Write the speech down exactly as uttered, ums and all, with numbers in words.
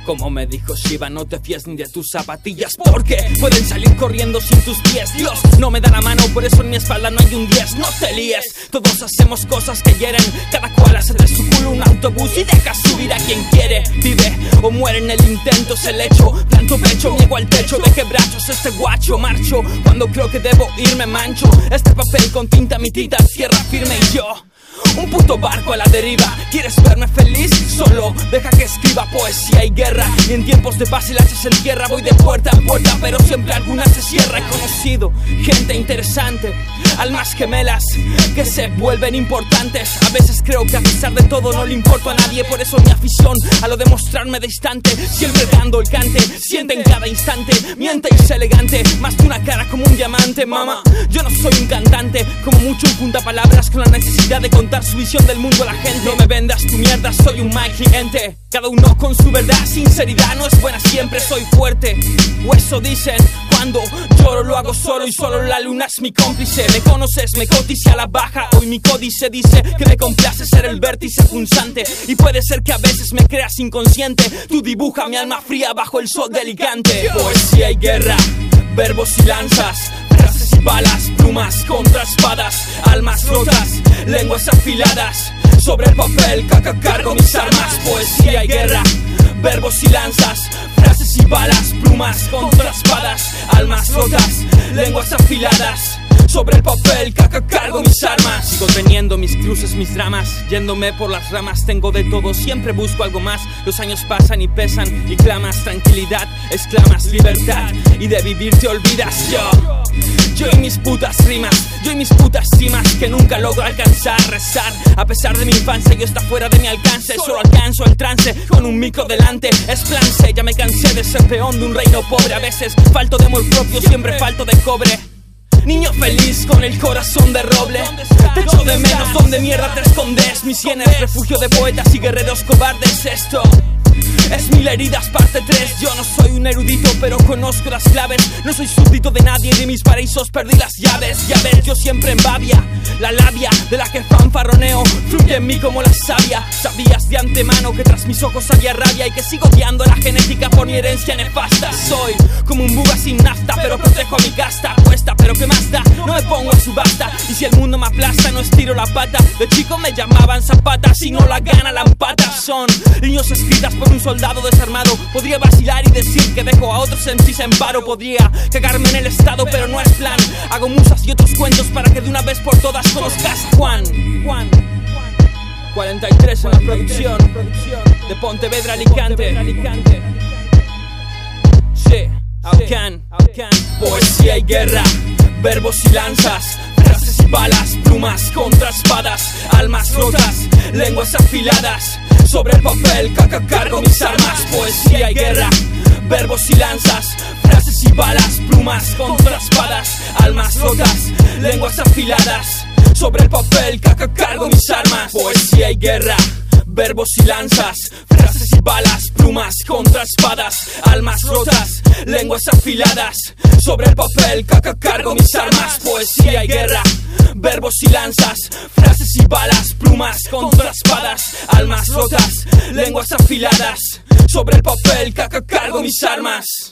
Como me dijo Shiva, no te fíes ni de tus zapatillas, porque pueden salir corriendo sin tus pies. Dios no me da la mano, por eso en mi espalda no hay un diez. No te líes, todos hacemos cosas que hieren. Cada cual hace de su culo un autobús y deja subir a quien quiere. Vive o muere en el intento, es el hecho. Planto pecho, llego al techo de quebrachos. Este guacho marcho cuando creo que debo irme, mancho este papel con tinta, mi tinta, tierra firme y yo un puto barco a la deriva. ¿Quieres verme feliz? Solo deja que escriba poesía y guerra. Y en tiempos de paz y lanzas en tierra voy de puerta a puerta, pero siempre alguna se cierra. He conocido gente interesante, almas gemelas que se vuelven importantes. A veces creo que a pesar de todo no le importo a nadie. Por eso mi afición a lo de mostrarme distante, siempre dando el cante, siente en cada instante. Miente y es elegante, más que una cara como un diamante. Mama, yo no soy un cantante, como mucho un juntapalabras con la necesidad de contar su visión del mundo a la gente. No me vendas tu mierda, soy un mic gigante, cada uno con su verdad. Sinceridad no es buena siempre, soy fuerte, o eso dicen. Cuando lloro lo hago solo y solo la luna es mi cómplice. Me conoces, me cotice a la baja. Hoy mi códice dice que me complace ser el vértice punzante. Y puede ser que a veces me creas inconsciente. Tú dibuja mi alma fría bajo el sol de Alicante. Poesía y guerra, verbos y lanzas, frases y balas, plumas contra espadas, almas rotas, lenguas afiladas. Sobre el papel, caca, cargo mis armas. Poesía y guerra, verbos y lanzas, frases y balas, plumas contra espadas, almas rotas, lenguas afiladas. Sobre el papel, caca, cargo mis armas. Sigo teniendo mis cruces, mis dramas, yéndome por las ramas. Tengo de todo, siempre busco algo más. Los años pasan y pesan y clamas tranquilidad, exclamas libertad. Y de vivir te olvidas. Yo, yo y mis putas rimas, yo y mis putas cimas que nunca logro alcanzar. Rezar, a pesar de mi infancia, yo está fuera de mi alcance. Solo alcanzo el trance con un micro delante. Es plan C, ya me cansé de ser peón de un reino pobre. A veces falto de amor propio, siempre falto de cobre. Niño feliz con el corazón de roble, te echo de menos, ¿dónde mierda te escondes? Mi sien es refugio de poetas y guerreros cobardes. Esto es Mil Heridas parte tres. Yo no soy un erudito, pero conozco las claves. No soy súbdito de nadie, de mis paraísos perdí las llaves. Ya ves, yo siempre en babia, la labia de la que fanfarroneo fluye en mí como la savia. Sabías de antemano que tras mis ojos había rabia y que sigo odiando la genética por mi herencia nefasta. Soy como un buga sin nafta, pero protejo a mi casta. Cuesta, pero ¿qué más da? No me pongo a subasta. Y si el mundo me aplasta, no estiro la pata. De chico me llamaban Zapata, si no la gana la empata. Son líneas escritas por un soldado desarmado. Podría vacilar y decir que dejo a otros en sí en paro. Podría cagarme en el estado, pero no es plan. Hago musas y otros cuentos para que de una vez por todas conozcas a Juan. Juan cuarenta y tres en la producción de Pontevedra, Alicante. Sí, Aucan. Poesía y guerra, verbos y lanzas, frases y balas, plumas contra espadas, almas rotas, lenguas afiladas. Sobre el papel, caca, cargo mis armas. Poesía y guerra, verbos y lanzas, frases y balas, plumas contra espadas, almas rotas, lenguas afiladas. Sobre el papel, caca, cargo mis armas. Poesía y guerra, verbos y lanzas, frases y balas, plumas contra espadas, almas rotas, lenguas afiladas. Sobre el papel, caca, cargo mis armas. Poesía y guerra, verbos y lanzas, frases y balas, plumas contra espadas, almas rotas, lenguas afiladas. Sobre el papel, caca, cargo mis armas.